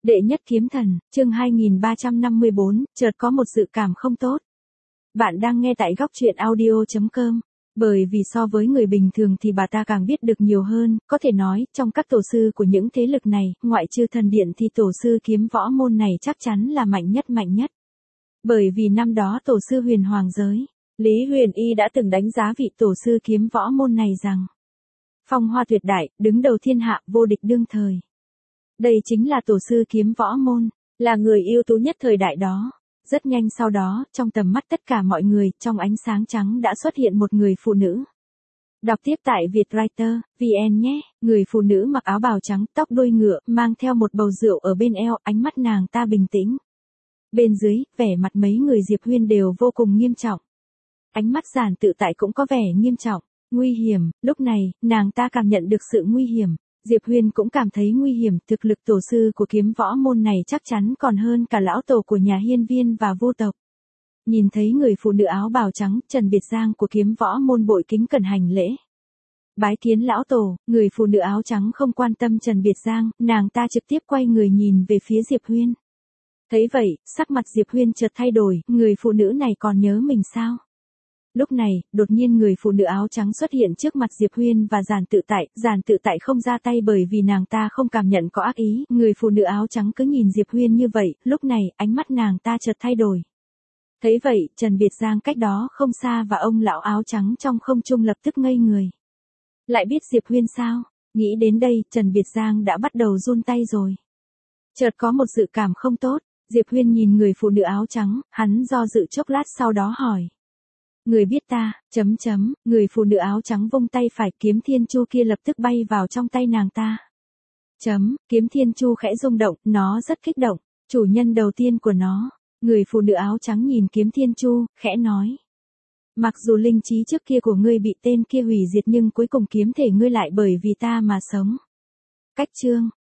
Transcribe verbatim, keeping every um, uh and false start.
Đệ nhất kiếm thần, chương hai nghìn ba trăm năm mươi bốn, chợt có một dự cảm không tốt. Bạn đang nghe tại góc truyện audio chấm com. Bởi vì so với người bình thường thì bà ta càng biết được nhiều hơn, có thể nói, trong các tổ sư của những thế lực này, ngoại trừ thần điện thì tổ sư kiếm võ môn này chắc chắn là mạnh nhất mạnh nhất. Bởi vì năm đó tổ sư huyền hoàng giới, Lý Huyền Y đã từng đánh giá vị tổ sư kiếm võ môn này rằng phong hoa tuyệt đại, đứng đầu thiên hạ, vô địch đương thời. Đây chính là tổ sư kiếm võ môn, là người ưu tú nhất thời đại đó. Rất nhanh sau đó, trong tầm mắt tất cả mọi người, trong ánh sáng trắng đã xuất hiện một người phụ nữ. Đọc tiếp tại Vietwriter, vn nhé, người phụ nữ mặc áo bào trắng, tóc đuôi ngựa, mang theo một bầu rượu ở bên eo, ánh mắt nàng ta bình tĩnh. Bên dưới, vẻ mặt mấy người Diệp Huyên đều vô cùng nghiêm trọng. Ánh mắt giản tự tại cũng có vẻ nghiêm trọng, nguy hiểm, lúc này, nàng ta cảm nhận được sự nguy hiểm. Diệp Huyên cũng cảm thấy nguy hiểm, thực lực tổ sư của kiếm võ môn này chắc chắn còn hơn cả lão tổ của nhà Hiên Viên và vô tộc. Nhìn thấy người phụ nữ áo bào trắng, Trần Biệt Giang của kiếm võ môn bội kính cẩn hành lễ. Bái kiến lão tổ, người phụ nữ áo trắng không quan tâm Trần Biệt Giang, nàng ta trực tiếp quay người nhìn về phía Diệp Huyên. Thấy vậy, sắc mặt Diệp Huyên chợt thay đổi, người phụ nữ này còn nhớ mình sao? Lúc này, đột nhiên người phụ nữ áo trắng xuất hiện trước mặt Diệp Huyên và Giản Tự Tại, Giản Tự Tại không ra tay bởi vì nàng ta không cảm nhận có ác ý, người phụ nữ áo trắng cứ nhìn Diệp Huyên như vậy, lúc này, ánh mắt nàng ta chợt thay đổi. Thấy vậy, Trần Biệt Giang cách đó không xa và ông lão áo trắng trong không trung lập tức ngây người. Lại biết Diệp Huyên sao? Nghĩ đến đây, Trần Biệt Giang đã bắt đầu run tay rồi. Chợt có một dự cảm không tốt, Diệp Huyên nhìn người phụ nữ áo trắng, hắn do dự chốc lát sau đó hỏi. Người biết ta, chấm chấm, người phụ nữ áo trắng vung tay phải, kiếm thiên chu kia lập tức bay vào trong tay nàng ta. Chấm, kiếm thiên chu khẽ rung động, nó rất kích động, chủ nhân đầu tiên của nó. Người phụ nữ áo trắng nhìn kiếm thiên chu, khẽ nói. Mặc dù linh trí trước kia của ngươi bị tên kia hủy diệt nhưng cuối cùng kiếm thể ngươi lại bởi vì ta mà sống. Cách chương,